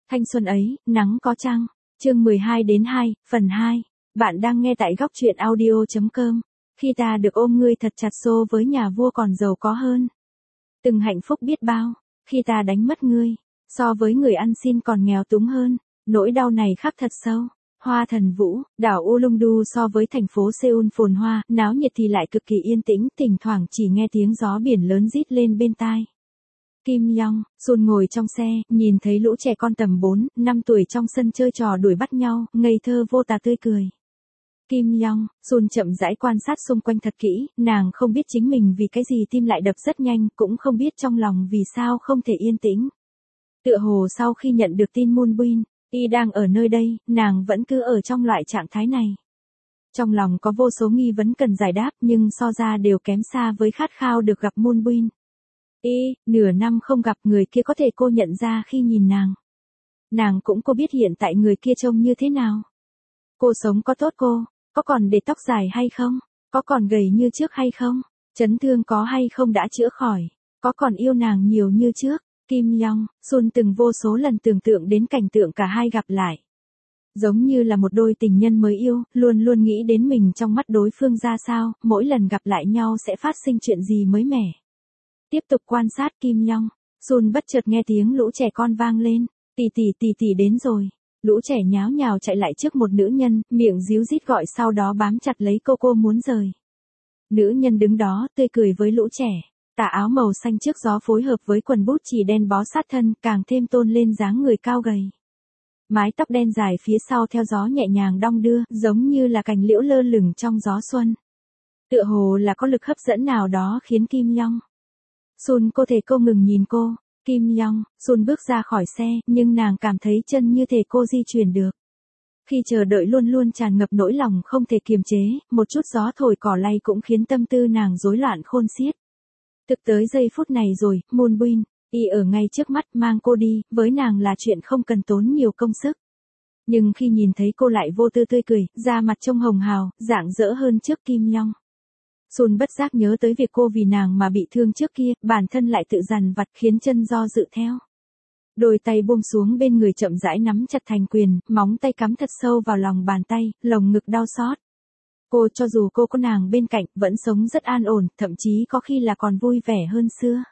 Thanh xuân ấy, nắng có trăng. Chương 12 đến 2, phần 2. Bạn đang nghe tại góc truyện audio.com. Khi ta được ôm ngươi thật chặt xô với nhà vua còn giàu có hơn. Từng hạnh phúc biết bao, khi ta đánh mất ngươi, so với người ăn xin còn nghèo túng hơn, nỗi đau này khắc thật sâu. Hoa Thần Vũ, đảo Ulungdu so với thành phố Seoul phồn hoa, náo nhiệt thì lại cực kỳ yên tĩnh, thỉnh thoảng chỉ nghe tiếng gió biển lớn rít lên bên tai. Kim Yong, Sun ngồi trong xe, nhìn thấy lũ trẻ con tầm 4, 5 tuổi trong sân chơi trò đuổi bắt nhau, ngây thơ vô tà tươi cười. Kim Yong, Sun chậm rãi quan sát xung quanh thật kỹ, nàng không biết chính mình vì cái gì tim lại đập rất nhanh, cũng không biết trong lòng vì sao không thể yên tĩnh. Tựa hồ sau khi nhận được tin Moonbin, y đang ở nơi đây, nàng vẫn cứ ở trong loại trạng thái này. Trong lòng có vô số nghi vấn cần giải đáp nhưng so ra đều kém xa với khát khao được gặp Moonbin. Nửa năm không gặp người kia có thể cô nhận ra khi nhìn nàng. Nàng cũng cô biết hiện tại người kia trông như thế nào. Cô sống có tốt cô, có còn để tóc dài hay không, có còn gầy như trước hay không, chấn thương có hay không đã chữa khỏi, có còn yêu nàng nhiều như trước. Kim Yong, Sun từng vô số lần tưởng tượng đến cảnh tượng cả hai gặp lại. Giống như là một đôi tình nhân mới yêu, luôn luôn nghĩ đến mình trong mắt đối phương ra sao, mỗi lần gặp lại nhau sẽ phát sinh chuyện gì mới mẻ. Tiếp tục quan sát Kim Yong, Sun bất chợt nghe tiếng lũ trẻ con vang lên, tỷ tỷ đến rồi. Lũ trẻ nháo nhào chạy lại trước một nữ nhân, miệng ríu rít gọi sau đó bám chặt lấy cô muốn rời. Nữ nhân đứng đó, tươi cười với lũ trẻ, tà áo màu xanh trước gió phối hợp với quần bút chì đen bó sát thân, càng thêm tôn lên dáng người cao gầy. Mái tóc đen dài phía sau theo gió nhẹ nhàng đong đưa, giống như là cành liễu lơ lửng trong gió xuân. Tựa hồ là có lực hấp dẫn nào đó khiến Kim Yong. Sun cô thể cô ngừng nhìn cô. Kim Yong, Sun bước ra khỏi xe, nhưng nàng cảm thấy chân như thể cô di chuyển được. Khi chờ đợi luôn luôn tràn ngập nỗi lòng không thể kiềm chế, một chút gió thổi cỏ lay cũng khiến tâm tư nàng rối loạn khôn xiết. Thực tới giây phút này rồi, Moonbin, y ở ngay trước mắt mang cô đi, với nàng là chuyện không cần tốn nhiều công sức. Nhưng khi nhìn thấy cô lại vô tư tươi cười, da mặt trông hồng hào, rạng rỡ hơn trước Kim Yong. Sun bất giác nhớ tới việc cô vì nàng mà bị thương trước kia, bản thân lại tự dằn vặt khiến chân do dự theo. Đôi tay buông xuống bên người chậm rãi nắm chặt thành quyền, móng tay cắm thật sâu vào lòng bàn tay, lồng ngực đau xót. Cô cho dù cô có nàng bên cạnh, vẫn sống rất an ổn, thậm chí có khi là còn vui vẻ hơn xưa.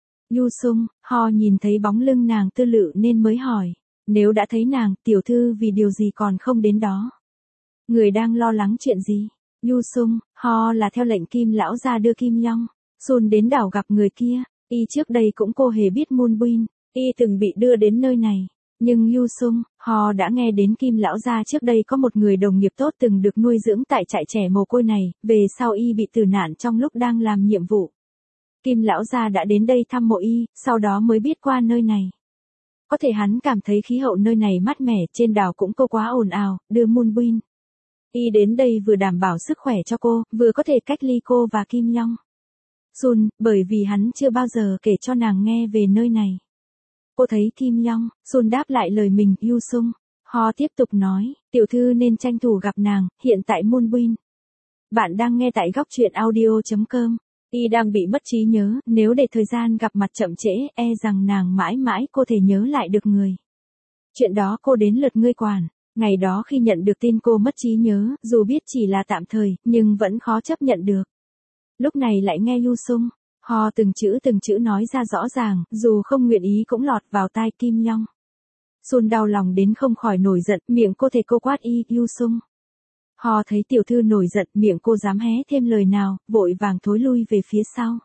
Yu Sung, Ho nhìn thấy bóng lưng nàng tư lự nên mới hỏi, nếu đã thấy nàng, tiểu thư vì điều gì còn không đến đó? Người đang lo lắng chuyện gì? Yu Sung, Ho là theo lệnh Kim lão gia đưa Kim Yong, Sun đến đảo gặp người kia, y trước đây cũng cô hề biết Moonbin, y từng bị đưa đến nơi này. Nhưng Yu Sung, Ho đã nghe đến Kim lão gia trước đây có một người đồng nghiệp tốt từng được nuôi dưỡng tại trại trẻ mồ côi này, về sau y bị tử nạn trong lúc đang làm nhiệm vụ. Kim lão gia đã đến đây thăm mộ y, sau đó mới biết qua nơi này. Có thể hắn cảm thấy khí hậu nơi này mát mẻ, trên đảo cũng cô quá ồn ào, đưa Moonbin. Y đến đây vừa đảm bảo sức khỏe cho cô, vừa có thể cách ly cô và Kim Yong. Sun, bởi vì hắn chưa bao giờ kể cho nàng nghe về nơi này. Cô thấy Kim Yong, Sun đáp lại lời mình. Yu Sung, Ho tiếp tục nói, tiểu thư nên tranh thủ gặp nàng, hiện tại Moonbin. Bạn đang nghe tại góc truyện audio.com. Y đang bị mất trí nhớ, nếu để thời gian gặp mặt chậm trễ, e rằng nàng mãi mãi cô thể nhớ lại được người. Chuyện đó cô đến lượt ngươi quản. Ngày đó khi nhận được tin cô mất trí nhớ, dù biết chỉ là tạm thời, nhưng vẫn khó chấp nhận được. Lúc này lại nghe Yu Sung, Ho từng chữ nói ra rõ ràng, dù không nguyện ý cũng lọt vào tai Kim Yong. Sun đau lòng đến không khỏi nổi giận, miệng cô thể cô quát y. Yu Sung, Ho thấy tiểu thư nổi giận, miệng cô dám hé thêm lời nào, vội vàng thối lui về phía sau.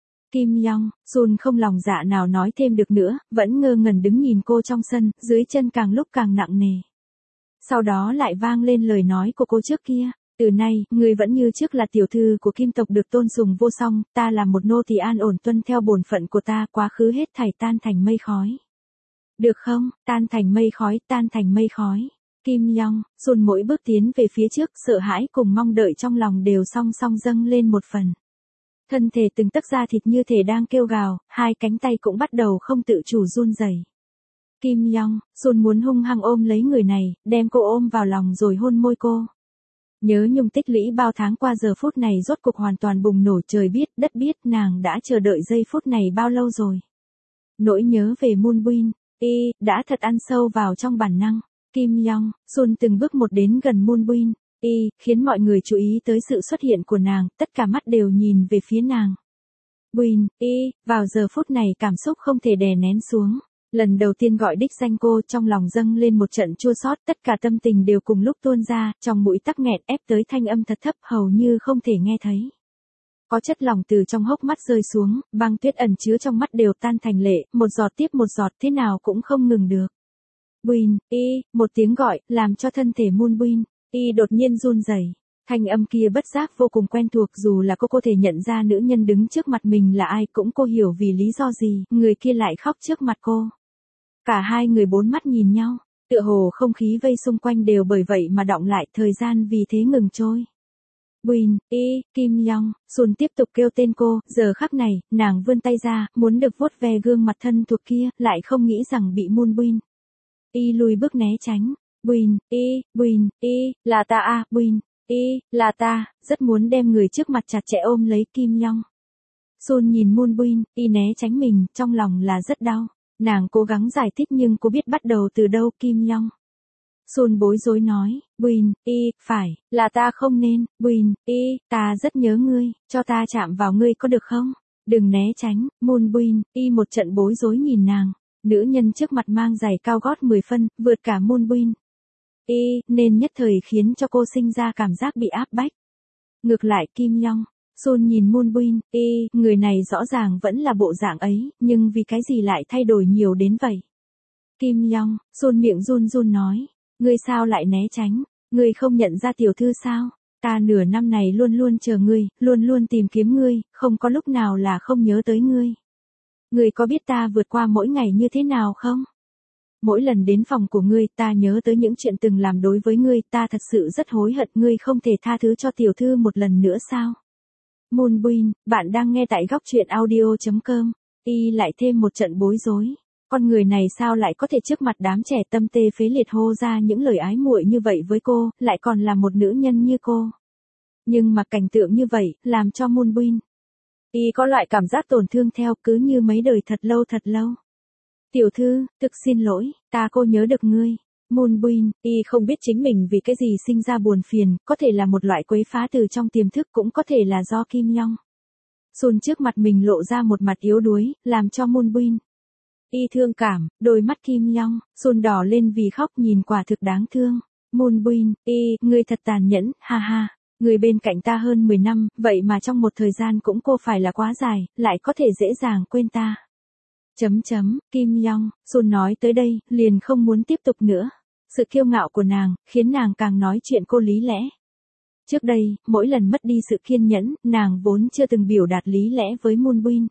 Kim Yong, Sun không lòng dạ nào nói thêm được nữa, vẫn ngơ ngẩn đứng nhìn cô trong sân, dưới chân càng lúc càng nặng nề. Sau đó lại vang lên lời nói của cô trước kia, từ nay, người vẫn như trước là tiểu thư của Kim tộc được tôn sùng vô song, ta là một nô tỳ an ổn tuân theo bổn phận của ta, quá khứ hết thảy tan thành mây khói. Được không, tan thành mây khói, tan thành mây khói. Kim Yong, Sun mỗi bước tiến về phía trước, sợ hãi cùng mong đợi trong lòng đều song song dâng lên một phần. Thân thể từng tấc da thịt như thể đang kêu gào, hai cánh tay cũng bắt đầu không tự chủ run rẩy. Kim Yong, Sun muốn hung hăng ôm lấy người này, đem cô ôm vào lòng rồi hôn môi cô. Nhớ nhung tích lũy bao tháng qua giờ phút này rốt cuộc hoàn toàn bùng nổ, trời biết, đất biết, nàng đã chờ đợi giây phút này bao lâu rồi. Nỗi nhớ về Moonbin, đã thật ăn sâu vào trong bản năng. Kim Yong, Sun từng bước một đến gần Moonbin, khiến mọi người chú ý tới sự xuất hiện của nàng, tất cả mắt đều nhìn về phía nàng. Buin, vào giờ phút này cảm xúc không thể đè nén xuống. Lần đầu tiên gọi đích danh cô, trong lòng dâng lên một trận chua xót, tất cả tâm tình đều cùng lúc tuôn ra, trong mũi tắc nghẹn ép tới thanh âm thật thấp hầu như không thể nghe thấy. Có chất lỏng từ trong hốc mắt rơi xuống, băng tuyết ẩn chứa trong mắt đều tan thành lệ, một giọt tiếp một giọt thế nào cũng không ngừng được. Buin, một tiếng gọi, làm cho thân thể Moonbin, đột nhiên run rẩy. Thanh âm kia bất giác vô cùng quen thuộc, dù là cô thể nhận ra nữ nhân đứng trước mặt mình là ai, cũng cô hiểu vì lý do gì, người kia lại khóc trước mặt cô. Cả hai người bốn mắt nhìn nhau, tựa hồ không khí vây xung quanh đều bởi vậy mà đọng lại, thời gian vì thế ngừng trôi. Buin, Kim Yong, Sun tiếp tục kêu tên cô, giờ khắc này, nàng vươn tay ra, muốn được vuốt ve gương mặt thân thuộc kia, lại không nghĩ rằng bị Moonbin, lùi bước né tránh. Buin, là ta à, Buin, là ta, rất muốn đem người trước mặt chặt chẽ ôm lấy Kim Yong. Sun nhìn Moonbin, né tránh mình, trong lòng là rất đau. Nàng cố gắng giải thích nhưng cô biết bắt đầu từ đâu. Kim Yong. Sun bối rối nói, Buin, phải, là ta không nên, Buin, ta rất nhớ ngươi, cho ta chạm vào ngươi có được không? Đừng né tránh. Moonbin, một trận bối rối nhìn nàng. Nữ nhân trước mặt mang giày cao gót 10 phân, vượt cả Moonbin, nên nhất thời khiến cho cô sinh ra cảm giác bị áp bách. Ngược lại Kim Yong, Sun nhìn Moonbin, người này rõ ràng vẫn là bộ dạng ấy, nhưng vì cái gì lại thay đổi nhiều đến vậy? Kim Yong, Sun miệng run run nói, ngươi sao lại né tránh, ngươi không nhận ra tiểu thư sao? Ta nửa năm này luôn luôn chờ ngươi, luôn luôn tìm kiếm ngươi, không có lúc nào là không nhớ tới ngươi. Ngươi có biết ta vượt qua mỗi ngày như thế nào không? Mỗi lần đến phòng của ngươi, ta nhớ tới những chuyện từng làm đối với ngươi, ta thật sự rất hối hận, ngươi không thể tha thứ cho tiểu thư một lần nữa sao? Moonbin, bạn đang nghe tại góc truyện audio.com. Lại thêm một trận bối rối. Con người này sao lại có thể trước mặt đám trẻ tâm tê phế liệt hô ra những lời ái muội như vậy với cô, lại còn là một nữ nhân như cô. Nhưng mà cảnh tượng như vậy, làm cho Moonbin, có loại cảm giác tổn thương theo, cứ như mấy đời thật lâu. Tiểu thư, thực xin lỗi, cô nhớ được ngươi. Moonbin, không biết chính mình vì cái gì sinh ra buồn phiền, có thể là một loại quấy phá từ trong tiềm thức, cũng có thể là do Kim Yong. Sun trước mặt mình lộ ra một mặt yếu đuối, làm cho Moonbin, thương cảm, đôi mắt Kim Yong, Sun đỏ lên vì khóc, nhìn quả thực đáng thương. Moonbin, ngươi thật tàn nhẫn, ha ha. Người bên cạnh ta hơn 10 năm, vậy mà trong một thời gian cũng cô phải là quá dài, lại có thể dễ dàng quên ta. Kim Yong, Sun nói tới đây, liền không muốn tiếp tục nữa. Sự kiêu ngạo của nàng, khiến nàng càng nói chuyện cô lý lẽ. Trước đây, mỗi lần mất đi sự kiên nhẫn, nàng vốn chưa từng biểu đạt lý lẽ với Moonbin.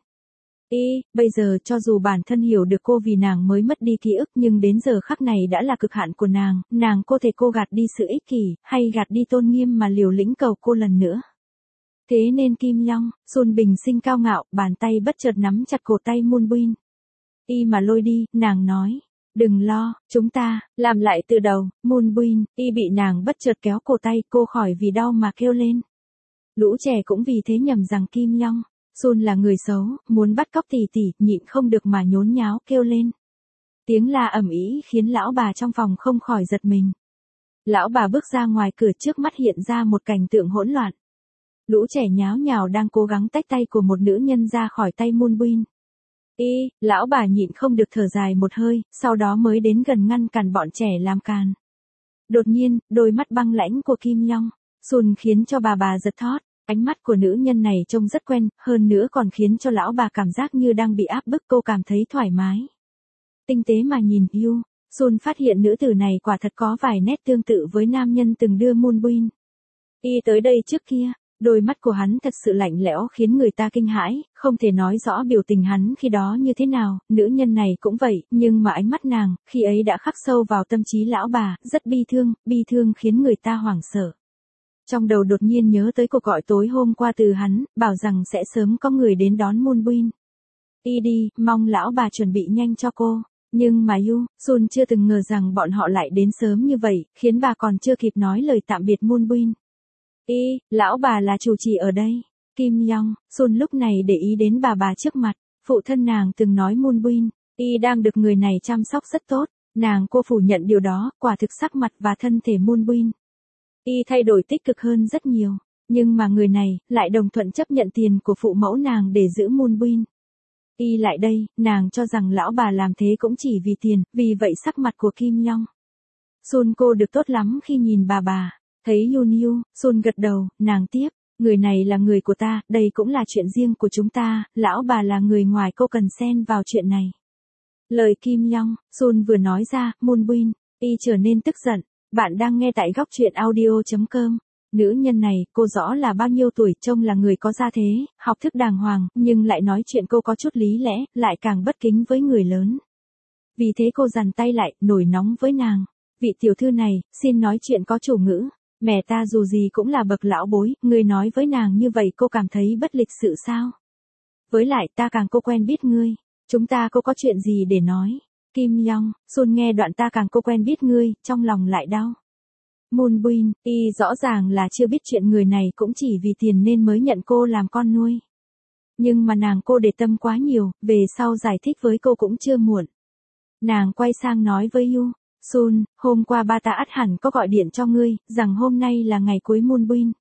Bây giờ cho dù bản thân hiểu được cô vì nàng mới mất đi ký ức, nhưng đến giờ khắc này đã là cực hạn của nàng có thể cô gạt đi sự ích kỷ, hay gạt đi tôn nghiêm mà liều lĩnh cầu cô lần nữa. Thế nên Kim Yong, Sun bình sinh cao ngạo, bàn tay bất chợt nắm chặt cổ tay Moonbin. Mà lôi đi, nàng nói, đừng lo, chúng ta, làm lại từ đầu. Moonbin, bị nàng bất chợt kéo cổ tay, cô khỏi vì đau mà kêu lên. Lũ trẻ cũng vì thế nhầm rằng Kim Yong, Sun là người xấu, muốn bắt cóc tỷ tỷ, nhịn không được mà nhốn nháo kêu lên. Tiếng la ầm ĩ khiến lão bà trong phòng không khỏi giật mình. Lão bà bước ra ngoài cửa, trước mắt hiện ra một cảnh tượng hỗn loạn. Lũ trẻ nháo nhào đang cố gắng tách tay của một nữ nhân ra khỏi tay Moonbin. Lão bà nhịn không được thở dài một hơi, sau đó mới đến gần ngăn cản bọn trẻ làm càn. Đột nhiên, đôi mắt băng lãnh của Kim Yong, Sun khiến cho bà giật thót. Ánh mắt của nữ nhân này trông rất quen, hơn nữa còn khiến cho lão bà cảm giác như đang bị áp bức, cô cảm thấy thoải mái. Tinh tế mà nhìn Sun phát hiện nữ tử này quả thật có vài nét tương tự với nam nhân từng đưa Moonbin tới đây trước kia. Đôi mắt của hắn thật sự lạnh lẽo khiến người ta kinh hãi, không thể nói rõ biểu tình hắn khi đó như thế nào, nữ nhân này cũng vậy, nhưng mà ánh mắt nàng, khi ấy đã khắc sâu vào tâm trí lão bà, rất bi thương khiến người ta hoảng sợ. Trong đầu đột nhiên nhớ tới cuộc gọi tối hôm qua từ hắn, bảo rằng sẽ sớm có người đến đón Moonbin. Đi, mong lão bà chuẩn bị nhanh cho cô. Nhưng mà Sun chưa từng ngờ rằng bọn họ lại đến sớm như vậy, khiến bà còn chưa kịp nói lời tạm biệt Moonbin. Lão bà là chủ trì ở đây. Kim Yong, Sun lúc này để ý đến bà trước mặt, phụ thân nàng từng nói Moonbin, Y đang được người này chăm sóc rất tốt, cô phủ nhận điều đó, quả thực sắc mặt và thân thể Moonbin. Y thay đổi tích cực hơn rất nhiều, nhưng mà người này lại đồng thuận chấp nhận tiền của phụ mẫu nàng để giữ Moonbin. Y lại đây, nàng cho rằng lão bà làm thế cũng chỉ vì tiền, vì vậy sắc mặt của Kim Yong Sun cô được tốt lắm khi nhìn bà. Thấy Yoon Yu, Sun gật đầu, nàng tiếp, người này là người của ta, đây cũng là chuyện riêng của chúng ta, lão bà là người ngoài cô cần xen vào chuyện này. Lời Kim Yong Sun vừa nói ra, Moonbin, Y trở nên tức giận. Bạn đang nghe tại góc truyện audio.com. Nữ nhân này, cô rõ là bao nhiêu tuổi, trông là người có gia thế, học thức đàng hoàng, nhưng lại nói chuyện cô có chút lý lẽ, lại càng bất kính với người lớn. Vì thế cô giằng tay lại, nổi nóng với nàng. Vị tiểu thư này, xin nói chuyện có chủ ngữ. Mẹ ta dù gì cũng là bậc lão bối, ngươi nói với nàng như vậy cô cảm thấy bất lịch sự sao? Với lại ta càng cô quen biết ngươi, chúng ta có chuyện gì để nói? Kim Yong Sun nghe đoạn ta càng cô quen biết ngươi, trong lòng lại đau. Moonbin, Y rõ ràng là chưa biết chuyện người này cũng chỉ vì tiền nên mới nhận cô làm con nuôi. Nhưng mà cô để tâm quá nhiều, về sau giải thích với cô cũng chưa muộn. Nàng quay sang nói với Yu, Sun, hôm qua ba ta ắt hẳn có gọi điện cho ngươi, rằng hôm nay là ngày cuối Moonbin.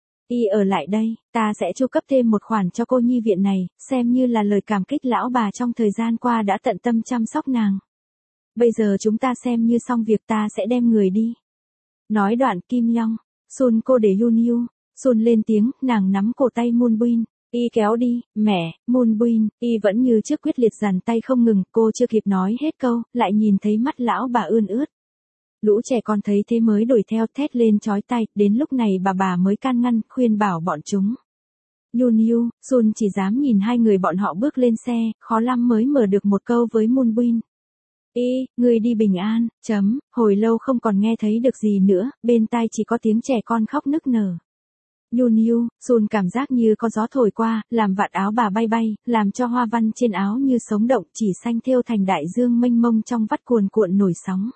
Y ở lại đây, ta sẽ chu cấp thêm một khoản cho cô nhi viện này, xem như là lời cảm kích lão bà trong thời gian qua đã tận tâm chăm sóc nàng. Bây giờ chúng ta xem như xong việc, ta sẽ đem người đi. Nói đoạn Kim Yong Sun cô để Yoon Yu Sun lên tiếng, nàng nắm cổ tay Moonbin, Y kéo đi, mẹ, Moonbin, Y vẫn như trước quyết liệt giằng tay không ngừng, cô chưa kịp nói hết câu, lại nhìn thấy mắt lão bà ươn ướt. Lũ trẻ con thấy thế mới đuổi theo thét lên chói tai, đến lúc này bà mới can ngăn, khuyên bảo bọn chúng. Yoon Yu Sun chỉ dám nhìn hai người bọn họ bước lên xe, khó lắm mới mở được một câu với Moonbin. Người đi bình an, hồi lâu không còn nghe thấy được gì nữa, bên tai chỉ có tiếng trẻ con khóc nức nở. Yoon Yu Sun cảm giác như có gió thổi qua, làm vạt áo bà bay bay, làm cho hoa văn trên áo như sống động, chỉ xanh thêu thành đại dương mênh mông trong vắt cuồn cuộn nổi sóng.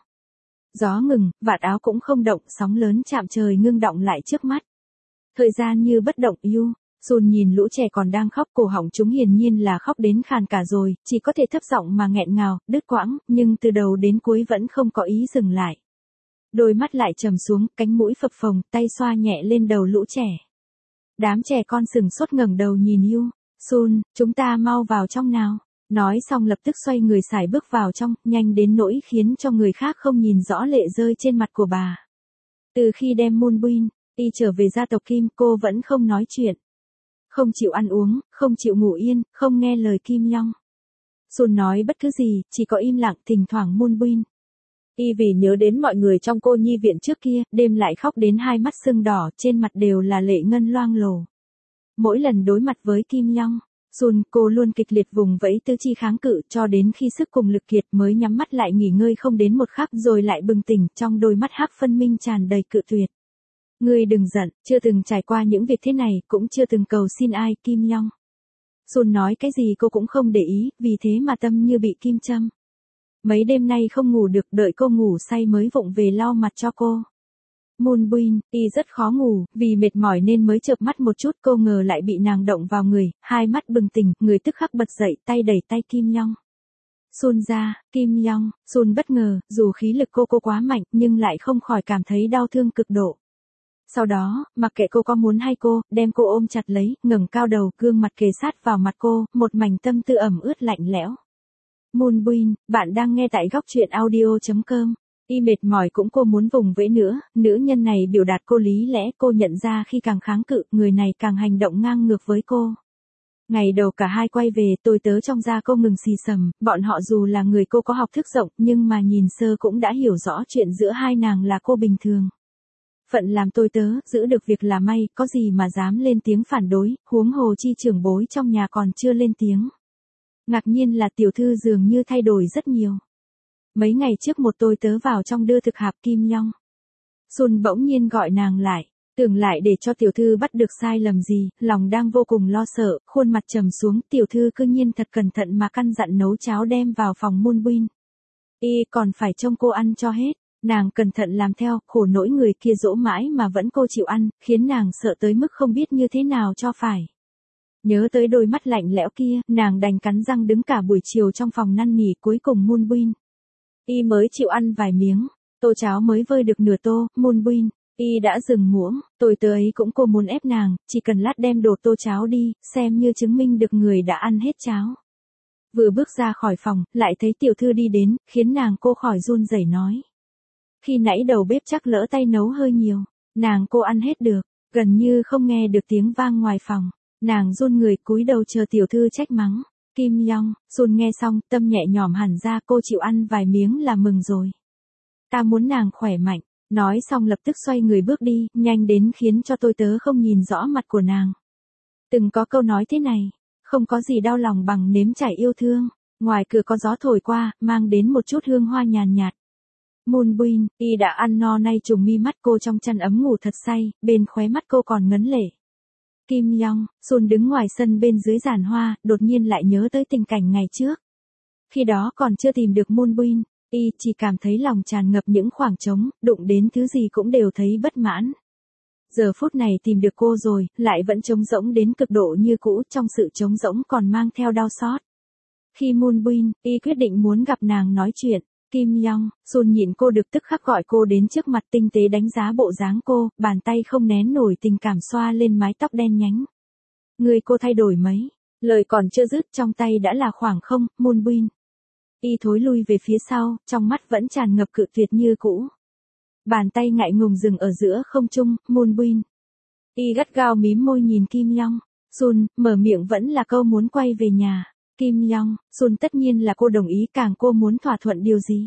Gió ngừng, vạt áo cũng không động, sóng lớn chạm trời ngưng đọng lại trước mắt. Thời gian như bất động. Sun nhìn lũ trẻ còn đang khóc, cổ họng chúng hiển nhiên là khóc đến khàn cả rồi, chỉ có thể thấp giọng mà nghẹn ngào, đứt quãng, nhưng từ đầu đến cuối vẫn không có ý dừng lại. Đôi mắt lại trầm xuống, cánh mũi phập phồng, tay xoa nhẹ lên đầu lũ trẻ. Đám trẻ con sừng sốt ngẩng đầu nhìn Sun, chúng ta mau vào trong nào. Nói xong lập tức xoay người sải bước vào trong, nhanh đến nỗi khiến cho người khác không nhìn rõ lệ rơi trên mặt của bà. Từ khi đem Moonbin, Y trở về gia tộc Kim, cô vẫn không nói chuyện. Không chịu ăn uống, không chịu ngủ yên, không nghe lời Kim Yong Sun nói bất cứ gì, chỉ có im lặng, thỉnh thoảng Moonbin. Y vì nhớ đến mọi người trong cô nhi viện trước kia, đêm lại khóc đến hai mắt sưng đỏ, trên mặt đều là lệ ngân loang lổ. Mỗi lần đối mặt với Kim Yong Sun, cô luôn kịch liệt vùng vẫy tứ chi kháng cự, cho đến khi sức cùng lực kiệt mới nhắm mắt lại nghỉ ngơi không đến một khắc, rồi lại bừng tỉnh, trong đôi mắt hắc phân minh tràn đầy cự tuyệt. Ngươi đừng giận, chưa từng trải qua những việc thế này, cũng chưa từng cầu xin ai. Kim Yong Sun nói cái gì cô cũng không để ý, vì thế mà tâm như bị kim châm. Mấy đêm nay không ngủ được, đợi cô ngủ say mới vụng về lau mặt cho cô. Moonbin, Y rất khó ngủ, vì mệt mỏi nên mới chợp mắt một chút, cô ngờ lại bị nàng động vào người, hai mắt bừng tỉnh, người tức khắc bật dậy, tay đẩy tay Kim Yong Sun ra. Kim Yong Sun bất ngờ, dù khí lực cô quá mạnh, nhưng lại không khỏi cảm thấy đau thương cực độ. Sau đó, mặc kệ cô có muốn hay cô, đem cô ôm chặt lấy, ngẩng cao đầu, gương mặt kề sát vào mặt cô, một mảnh tâm tư ẩm ướt lạnh lẽo. Moonbin, bạn đang nghe tại góc truyện audio.com. Y mệt mỏi cũng cô muốn vùng vẫy nữa, nữ nhân này biểu đạt cô lý lẽ, cô nhận ra khi càng kháng cự, người này càng hành động ngang ngược với cô. Ngày đầu cả hai quay về, tôi tớ trong gia cô ngừng xì xầm, bọn họ dù là người cô có học thức rộng, nhưng mà nhìn sơ cũng đã hiểu rõ chuyện giữa hai nàng là cô bình thường. Phận làm tôi tớ, giữ được việc là may, có gì mà dám lên tiếng phản đối, huống hồ chi trưởng bối trong nhà còn chưa lên tiếng. Ngạc nhiên là tiểu thư dường như thay đổi rất nhiều. Mấy ngày trước một tôi tớ vào trong đưa thực hạp. Kim Yong Sun bỗng nhiên gọi nàng lại, tưởng lại để cho tiểu thư bắt được sai lầm gì, lòng đang vô cùng lo sợ, khuôn mặt trầm xuống, tiểu thư cư nhiên thật cẩn thận mà căn dặn nấu cháo đem vào phòng Moonbin. Y còn phải trông cô ăn cho hết. Nàng cẩn thận làm theo, khổ nỗi người kia dỗ mãi mà vẫn cô chịu ăn, khiến nàng sợ tới mức không biết như thế nào cho phải. Nhớ tới đôi mắt lạnh lẽo kia, nàng đành cắn răng đứng cả buổi chiều trong phòng năn nỉ. Cuối cùng Moonbin y mới chịu ăn vài miếng. Tô cháo mới vơi được nửa tô, Moonbin y đã dừng muỗng. Tôi tới ấy cũng cô muốn ép nàng, chỉ cần lát đem đổ tô cháo đi, xem như chứng minh được người đã ăn hết cháo. Vừa bước ra khỏi phòng, lại thấy tiểu thư đi đến, khiến nàng cô khỏi run rẩy nói. Khi nãy đầu bếp chắc lỡ tay nấu hơi nhiều, nàng cô ăn hết được, gần như không nghe được tiếng vang ngoài phòng. Nàng run người cúi đầu chờ tiểu thư trách mắng. Kim Yong, Sun nghe xong, tâm nhẹ nhõm hẳn ra, cô chịu ăn vài miếng là mừng rồi. Ta muốn nàng khỏe mạnh, nói xong lập tức xoay người bước đi, nhanh đến khiến cho tôi tớ không nhìn rõ mặt của nàng. Từng có câu nói thế này, không có gì đau lòng bằng nếm trải yêu thương. Ngoài cửa có gió thổi qua, mang đến một chút hương hoa nhàn nhạt. Moonbin y đã ăn no nay trùng mi mắt cô trong chăn ấm ngủ thật say, bên khóe mắt cô còn ngấn lệ. Kim Yong, Sun đứng ngoài sân bên dưới giàn hoa, đột nhiên lại nhớ tới tình cảnh ngày trước. Khi đó còn chưa tìm được Moonbin, y chỉ cảm thấy lòng tràn ngập những khoảng trống, đụng đến thứ gì cũng đều thấy bất mãn. Giờ phút này tìm được cô rồi, lại vẫn trống rỗng đến cực độ như cũ, trong sự trống rỗng còn mang theo đau xót. Khi Moonbin, y quyết định muốn gặp nàng nói chuyện. Kim Yong, Sun nhịn cô được tức khắc gọi cô đến trước mặt, tinh tế đánh giá bộ dáng cô, bàn tay không nén nổi tình cảm xoa lên mái tóc đen nhánh. Người cô thay đổi mấy, lời còn chưa dứt trong tay đã là khoảng không. Moonbin y thối lui về phía sau, trong mắt vẫn tràn ngập cự tuyệt như cũ. Bàn tay ngại ngùng dừng ở giữa không trung. Moonbin y gắt gao mím môi nhìn Kim Yong. Sun mở miệng vẫn là câu muốn quay về nhà. Kim Yong, Sun tất nhiên là cô đồng ý, càng cô muốn thỏa thuận điều gì.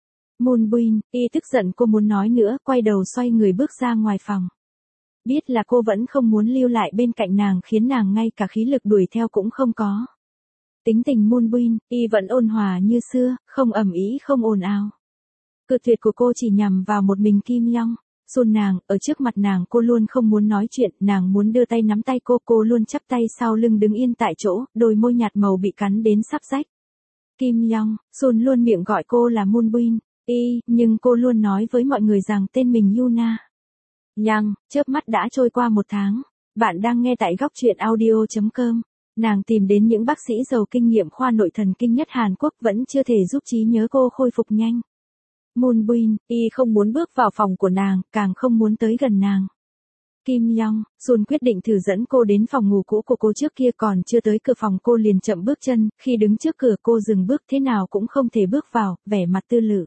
Moonbin y tức giận cô muốn nói nữa, quay đầu xoay người bước ra ngoài phòng. Biết là cô vẫn không muốn lưu lại bên cạnh nàng, khiến nàng ngay cả khí lực đuổi theo cũng không có. Tính tình Moonbin y vẫn ôn hòa như xưa, không ầm ĩ không ồn ào. Cự tuyệt của cô chỉ nhằm vào một mình Kim Yong. Sun nàng, ở trước mặt nàng cô luôn không muốn nói chuyện, nàng muốn đưa tay nắm tay cô luôn chắp tay sau lưng đứng yên tại chỗ, đôi môi nhạt màu bị cắn đến sắp rách. Kim Yong, Sun luôn miệng gọi cô là Moonbin y, nhưng cô luôn nói với mọi người rằng tên mình Yuna. Yang, chớp mắt đã trôi qua 1 tháng. Bạn đang nghe tại góc truyện audio.com. Nàng tìm đến những bác sĩ giàu kinh nghiệm khoa nội thần kinh nhất Hàn Quốc vẫn chưa thể giúp trí nhớ cô khôi phục nhanh. Moonbin y không muốn bước vào phòng của nàng, càng không muốn tới gần nàng. Kim Yong, Sun quyết định thử dẫn cô đến phòng ngủ cũ của cô trước kia, còn chưa tới cửa phòng cô liền chậm bước chân, khi đứng trước cửa cô dừng bước, thế nào cũng không thể bước vào, vẻ mặt tư lự.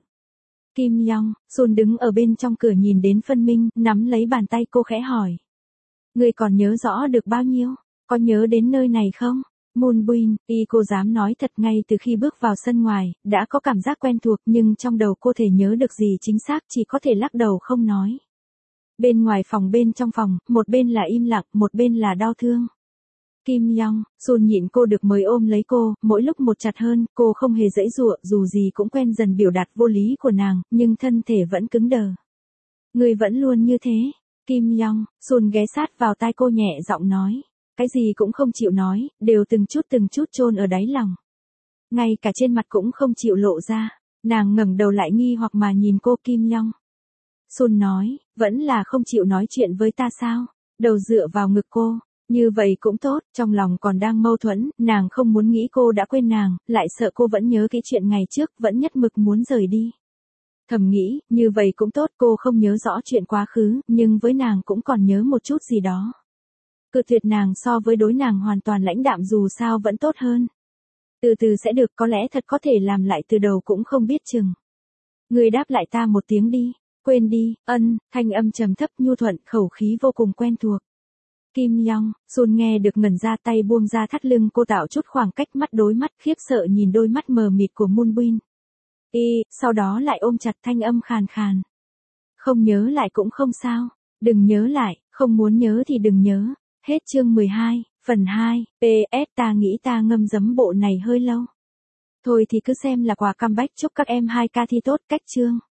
Kim Yong, Sun đứng ở bên trong cửa nhìn đến phân minh, nắm lấy bàn tay cô khẽ hỏi. Người còn nhớ rõ được bao nhiêu? Có nhớ đến nơi này không? Moonbin y cô dám nói thật, ngay từ khi bước vào sân ngoài, đã có cảm giác quen thuộc, nhưng trong đầu cô thể nhớ được gì chính xác, chỉ có thể lắc đầu không nói. Bên ngoài phòng bên trong phòng, một bên là im lặng, một bên là đau thương. Kim Yong, Sun nhịn cô được mới ôm lấy cô, mỗi lúc một chặt hơn, cô không hề giãy giụa, dù gì cũng quen dần biểu đạt vô lý của nàng, nhưng thân thể vẫn cứng đờ. Người vẫn luôn như thế. Kim Yong, Sun ghé sát vào tai cô nhẹ giọng nói. Cái gì cũng không chịu nói, đều từng chút chôn ở đáy lòng. Ngay cả trên mặt cũng không chịu lộ ra. Nàng ngẩng đầu lại nghi hoặc mà nhìn cô. Kim Yong. Sun nói, vẫn là không chịu nói chuyện với ta sao? Đầu dựa vào ngực cô. Như vậy cũng tốt, trong lòng còn đang mâu thuẫn, nàng không muốn nghĩ cô đã quên nàng, lại sợ cô vẫn nhớ cái chuyện ngày trước, vẫn nhất mực muốn rời đi. Thầm nghĩ, như vậy cũng tốt, cô không nhớ rõ chuyện quá khứ, nhưng với nàng cũng còn nhớ một chút gì đó. Cự tuyệt nàng so với đối nàng hoàn toàn lãnh đạm dù sao vẫn tốt hơn. Từ từ sẽ được, có lẽ thật có thể làm lại từ đầu cũng không biết chừng. Người đáp lại ta một tiếng đi, quên đi, thanh âm trầm thấp nhu thuận, khẩu khí vô cùng quen thuộc. Kim Yong, Sun nghe được ngẩn ra, tay buông ra thắt lưng cô, tạo chút khoảng cách, mắt đối mắt, khiếp sợ nhìn đôi mắt mờ mịt của Moonbin y, sau đó lại ôm chặt, thanh âm khàn khàn. Không nhớ lại cũng không sao, đừng nhớ lại, không muốn nhớ thì đừng nhớ. Hết chương 12, phần 2, PS ta nghĩ ta ngâm giấm bộ này hơi lâu. Thôi thì cứ xem là quà comeback, chúc các em 2K thi tốt. Cách chương.